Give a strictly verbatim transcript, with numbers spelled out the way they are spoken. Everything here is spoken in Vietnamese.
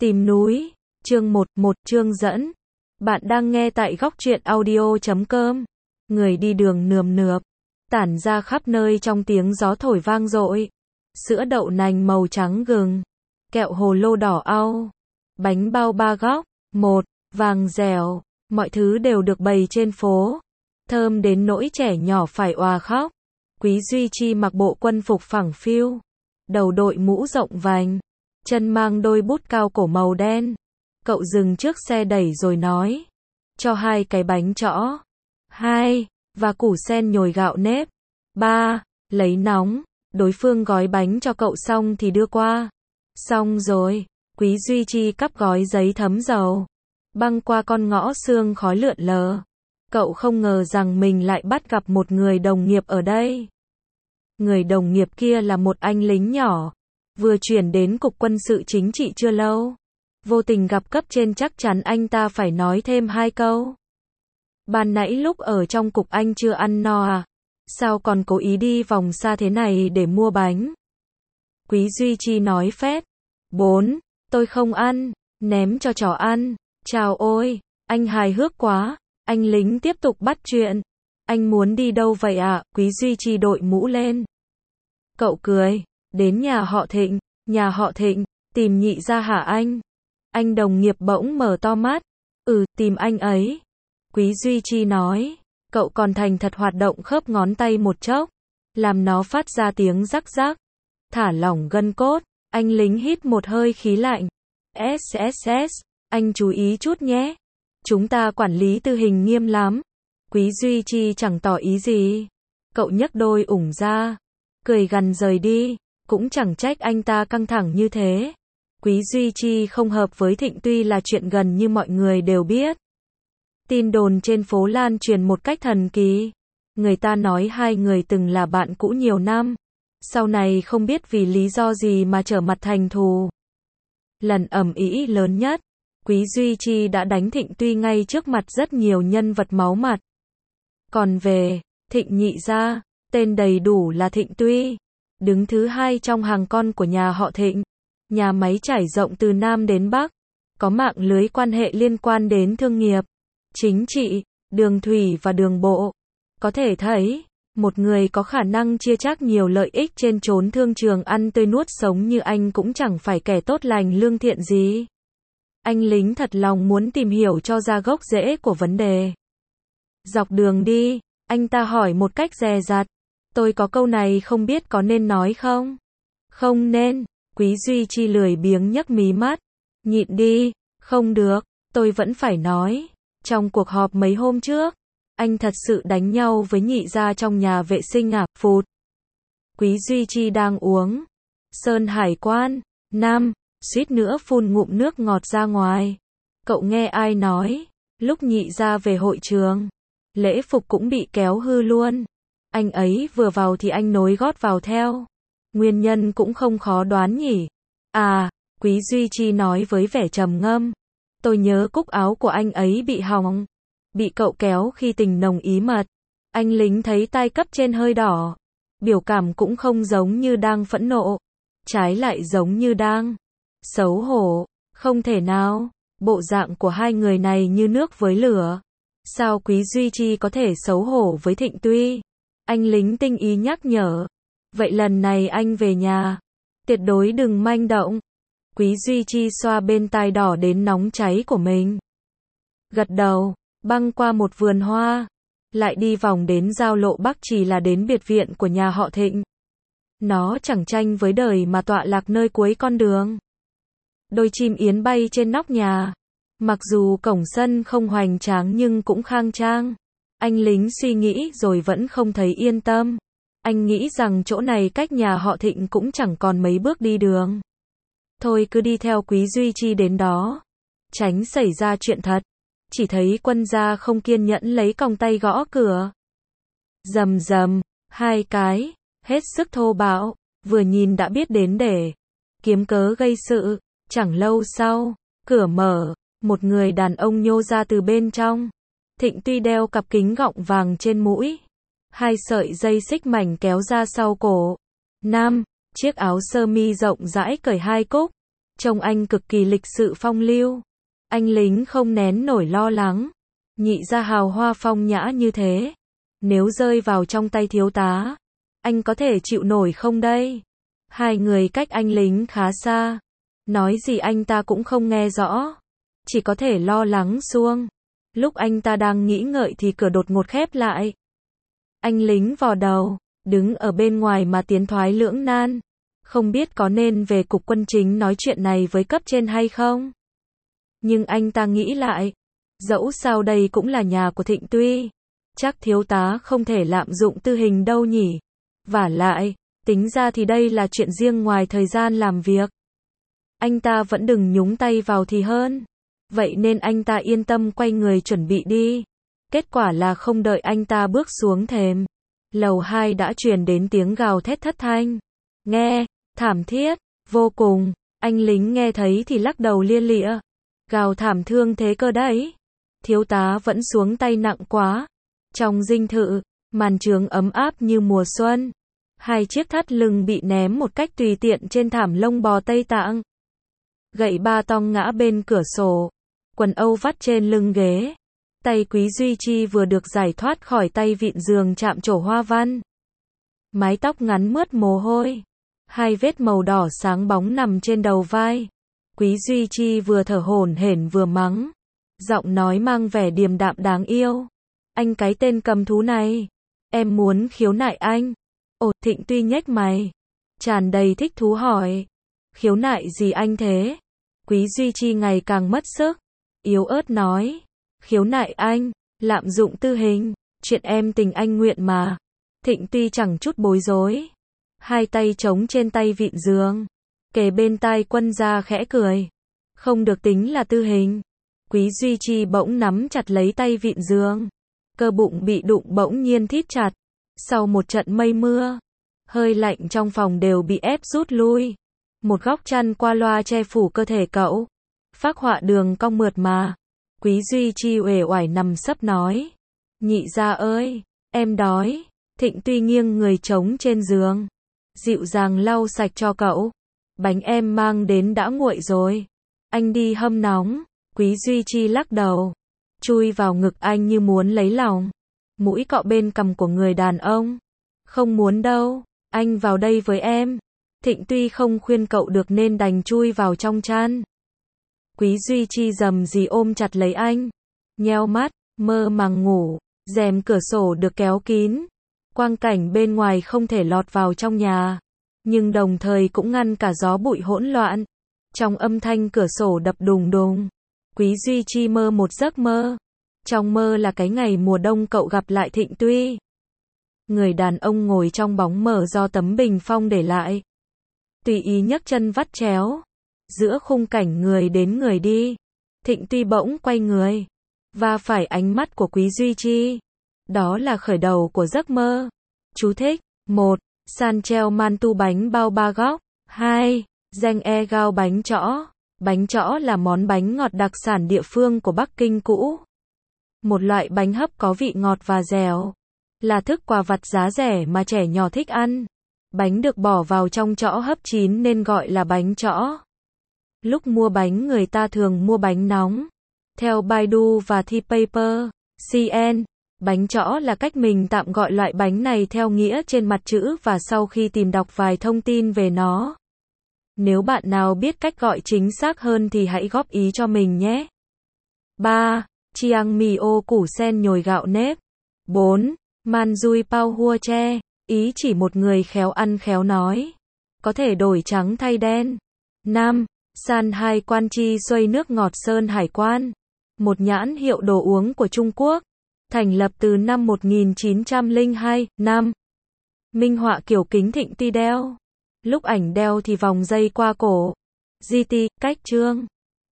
Tìm núi, chương một, một chương dẫn. Bạn đang nghe tại góc truyện audio chấm com. Người đi đường nườm nượp, tản ra khắp nơi trong tiếng gió thổi vang dội. Sữa đậu nành màu trắng gừng, kẹo hồ lô đỏ au, bánh bao ba góc, một, vàng dẻo, mọi thứ đều được bày trên phố. Thơm đến nỗi trẻ nhỏ phải òa khóc. Quý Duy Chi mặc bộ quân phục phẳng phiu, đầu đội mũ rộng vành, chân mang đôi bút cao cổ màu đen. Cậu dừng trước xe đẩy rồi nói, cho hai cái bánh chõ. Hai, và củ sen nhồi gạo nếp. Ba, lấy nóng. Đối phương gói bánh cho cậu xong thì đưa qua. Xong rồi, Quý Duy Chi cắp gói giấy thấm dầu, băng qua con ngõ sương khói lượn lờ. Cậu không ngờ rằng mình lại bắt gặp một người đồng nghiệp ở đây. Người đồng nghiệp kia là một anh lính nhỏ, vừa chuyển đến cục quân sự chính trị chưa lâu. Vô tình gặp cấp trên chắc chắn anh ta phải nói thêm hai câu. Ban nãy lúc ở trong cục anh chưa ăn no à? Sao còn cố ý đi vòng xa thế này để mua bánh? Quý Duy Chi nói phét. Bốn, tôi không ăn, ném cho chó ăn. Chào ôi, anh hài hước quá. Anh lính tiếp tục bắt chuyện. Anh muốn đi đâu vậy ạ? À? Quý Duy Chi đội mũ lên. Cậu cười. Đến nhà họ Thịnh. Nhà họ Thịnh, tìm nhị gia hả anh? Anh đồng nghiệp bỗng mở to mắt. Ừ, tìm anh ấy. Quý Duy Chi nói. Cậu còn thành thật hoạt động khớp ngón tay một chốc, làm nó phát ra tiếng rắc rắc. Thả lỏng gân cốt. Anh lính hít một hơi khí lạnh. ét ét ét, anh chú ý chút nhé. Chúng ta quản lý tư hình nghiêm lắm. Quý Duy Chi chẳng tỏ ý gì. Cậu nhấc đôi ủng ra, cười gằn rời đi. Cũng chẳng trách anh ta căng thẳng như thế. Quý Duy Chi không hợp với Thịnh tuy là chuyện gần như mọi người đều biết. Tin đồn trên phố lan truyền một cách thần kỳ. Người ta nói hai người từng là bạn cũ nhiều năm. Sau này không biết vì lý do gì mà trở mặt thành thù. Lần ầm ĩ lớn nhất, Quý Duy Chi đã đánh Thịnh Tuy ngay trước mặt rất nhiều nhân vật máu mặt. Còn về Thịnh nhị gia, tên đầy đủ là Thịnh Tuy, đứng thứ hai trong hàng con của nhà họ Thịnh. Nhà máy trải rộng từ Nam đến Bắc, có mạng lưới quan hệ liên quan đến thương nghiệp, chính trị, đường thủy và đường bộ. Có thể thấy, một người có khả năng chia chác nhiều lợi ích trên chốn thương trường ăn tươi nuốt sống như anh cũng chẳng phải kẻ tốt lành lương thiện gì. Anh lính thật lòng muốn tìm hiểu cho ra gốc rễ của vấn đề. Dọc đường đi, anh ta hỏi một cách dè dặt. Tôi có câu này không biết có nên nói không? Không nên. Quý Duy Chi lười biếng nhấc mí mắt. Nhịn đi. Không được, tôi vẫn phải nói. Trong cuộc họp mấy hôm trước, anh thật sự đánh nhau với nhị gia trong nhà vệ sinh à? Phụt. Quý Duy Chi đang uống Sơn Hải Quan. Năm, suýt nữa phun ngụm nước ngọt ra ngoài. Cậu nghe ai nói, lúc nhị gia về hội trường, lễ phục cũng bị kéo hư luôn. Anh ấy vừa vào thì anh nối gót vào theo. Nguyên nhân cũng không khó đoán nhỉ. À, Quý Duy Chi nói với vẻ trầm ngâm. Tôi nhớ cúc áo của anh ấy bị hỏng. Bị cậu kéo khi tình nồng ý mật. Anh lính thấy tai cấp trên hơi đỏ. Biểu cảm cũng không giống như đang phẫn nộ. Trái lại giống như đang xấu hổ. Không thể nào. Bộ dạng của hai người này như nước với lửa. Sao Quý Duy Chi có thể xấu hổ với Thịnh Tuy? Anh lính tinh ý nhắc nhở. Vậy lần này anh về nhà, tuyệt đối đừng manh động. Quý Duy Chi xoa bên tai đỏ đến nóng cháy của mình. Gật đầu, băng qua một vườn hoa, lại đi vòng đến giao lộ Bắc chỉ là đến biệt viện của nhà họ Thịnh. Nó chẳng tranh với đời mà tọa lạc nơi cuối con đường. Đôi chim yến bay trên nóc nhà. Mặc dù cổng sân không hoành tráng nhưng cũng khang trang. Anh lính suy nghĩ rồi vẫn không thấy yên tâm. Anh nghĩ rằng chỗ này cách nhà họ Thịnh cũng chẳng còn mấy bước đi đường. Thôi cứ đi theo Quý Duy Chi đến đó, tránh xảy ra chuyện thật. Chỉ thấy quân gia không kiên nhẫn lấy còng tay gõ cửa. Rầm rầm, hai cái, hết sức thô bạo, vừa nhìn đã biết đến để kiếm cớ gây sự. Chẳng lâu sau, cửa mở, một người đàn ông nhô ra từ bên trong. Thịnh Tuy đeo cặp kính gọng vàng trên mũi, hai sợi dây xích mảnh kéo ra sau cổ. Nam, chiếc áo sơ mi rộng rãi cởi hai cúc, Trông anh cực kỳ lịch sự phong lưu. Anh lính không nén nổi lo lắng. Nhị gia hào hoa phong nhã như thế, nếu rơi vào trong tay thiếu tá, anh có thể chịu nổi không đây? Hai người cách anh lính khá xa. Nói gì anh ta cũng không nghe rõ. Chỉ có thể lo lắng suông. Lúc anh ta đang nghĩ ngợi thì cửa đột ngột khép lại. Anh lính vò đầu, đứng ở bên ngoài mà tiến thoái lưỡng nan. Không biết có nên về cục quân chính nói chuyện này với cấp trên hay không? Nhưng anh ta nghĩ lại. Dẫu sao đây cũng là nhà của Thịnh Tuy. Chắc thiếu tá không thể lạm dụng tư hình đâu nhỉ. Vả lại, tính ra thì đây là chuyện riêng ngoài thời gian làm việc. Anh ta vẫn đừng nhúng tay vào thì hơn. Vậy nên anh ta yên tâm quay người chuẩn bị đi. Kết quả là không đợi anh ta bước xuống thềm. Lầu hai đã truyền đến tiếng gào thét thất thanh. Nghe, thảm thiết, vô cùng. Anh lính nghe thấy thì lắc đầu lia lịa. Gào thảm thương thế cơ đấy. Thiếu tá vẫn xuống tay nặng quá. Trong dinh thự, màn trướng ấm áp như mùa xuân. Hai chiếc thắt lưng bị ném một cách tùy tiện trên thảm lông bò Tây Tạng. Gậy ba tong ngã bên cửa sổ. Quần âu vắt trên lưng ghế. Tay Quý Duy Chi vừa được giải thoát khỏi tay vịn giường chạm trổ hoa văn. Mái tóc ngắn mướt mồ hôi. Hai vết màu đỏ sáng bóng nằm trên đầu vai. Quý Duy Chi vừa thở hổn hển vừa mắng. Giọng nói mang vẻ điềm đạm đáng yêu. Anh cái tên cầm thú này. Em muốn khiếu nại anh. Ồ, Thịnh Tuy nhếch mày. Tràn đầy thích thú hỏi. Khiếu nại gì anh thế? Quý Duy Chi ngày càng mất sức. Yếu ớt nói. Khiếu nại anh, lạm dụng tư hình. Chuyện em tình anh nguyện mà. Thịnh Tuy chẳng chút bối rối. Hai tay chống trên tay vịn giường. Kề bên tai Quân Gia khẽ cười. Không được tính là tư hình. Quý Duy Chi bỗng nắm chặt lấy tay vịn giường. Cơ bụng bị đụng bỗng nhiên thít chặt. Sau một trận mây mưa, hơi lạnh trong phòng đều bị ép rút lui. Một góc chăn qua loa che phủ cơ thể cậu. Phác họa đường cong mượt mà. Quý Duy Chi uể oải nằm sấp nói. Nhị gia ơi, em đói. Thịnh Tuy nghiêng người trống trên giường. Dịu dàng lau sạch cho cậu. Bánh em mang đến đã nguội rồi. Anh đi hâm nóng. Quý Duy Chi lắc đầu. Chui vào ngực anh như muốn lấy lòng. Mũi cọ bên cằm của người đàn ông. Không muốn đâu, anh vào đây với em. Thịnh Tuy không khuyên cậu được nên đành chui vào trong chăn. Quý Duy Chi rầm rì ôm chặt lấy anh. Nheo mắt, mơ màng ngủ. Rèm cửa sổ được kéo kín. Quang cảnh bên ngoài không thể lọt vào trong nhà. Nhưng đồng thời cũng ngăn cả gió bụi hỗn loạn. Trong âm thanh cửa sổ đập đùng đùng. Quý Duy Chi mơ một giấc mơ. Trong mơ là cái ngày mùa đông cậu gặp lại Thịnh Tuy. Người đàn ông ngồi trong bóng mờ do tấm bình phong để lại. Tùy ý nhấc chân vắt chéo. Giữa khung cảnh người đến người đi. Thịnh Tuy bỗng quay người. Va phải ánh mắt của Quý Duy Chi. Đó là khởi đầu của giấc mơ. Chú thích. một. San treo man tu bánh bao ba góc. hai. Danh e gao bánh chõ. Bánh chõ là món bánh ngọt đặc sản địa phương của Bắc Kinh cũ. Một loại bánh hấp có vị ngọt và dẻo. Là thức quà vặt giá rẻ mà trẻ nhỏ thích ăn. Bánh được bỏ vào trong chõ hấp chín nên gọi là bánh chõ. Lúc mua bánh người ta thường mua bánh nóng. Theo Baidu và Tpaper, xê en, bánh chõ là cách mình tạm gọi loại bánh này theo nghĩa trên mặt chữ và sau khi tìm đọc vài thông tin về nó. Nếu bạn nào biết cách gọi chính xác hơn thì hãy góp ý cho mình nhé. ba. Chiang mì ô củ sen nhồi gạo nếp. bốn. Man dui pao hua che. Ý chỉ một người khéo ăn khéo nói. Có thể đổi trắng thay đen. năm. San hai quan chi xuôi nước ngọt Sơn Hải Quan. Một nhãn hiệu đồ uống của Trung Quốc. Thành lập từ năm một nghìn chín trăm lẻ hai. năm. Minh họa kiểu kính Thịnh Tuy đeo. Lúc ảnh đeo thì vòng dây qua cổ. giê tê, cách trương.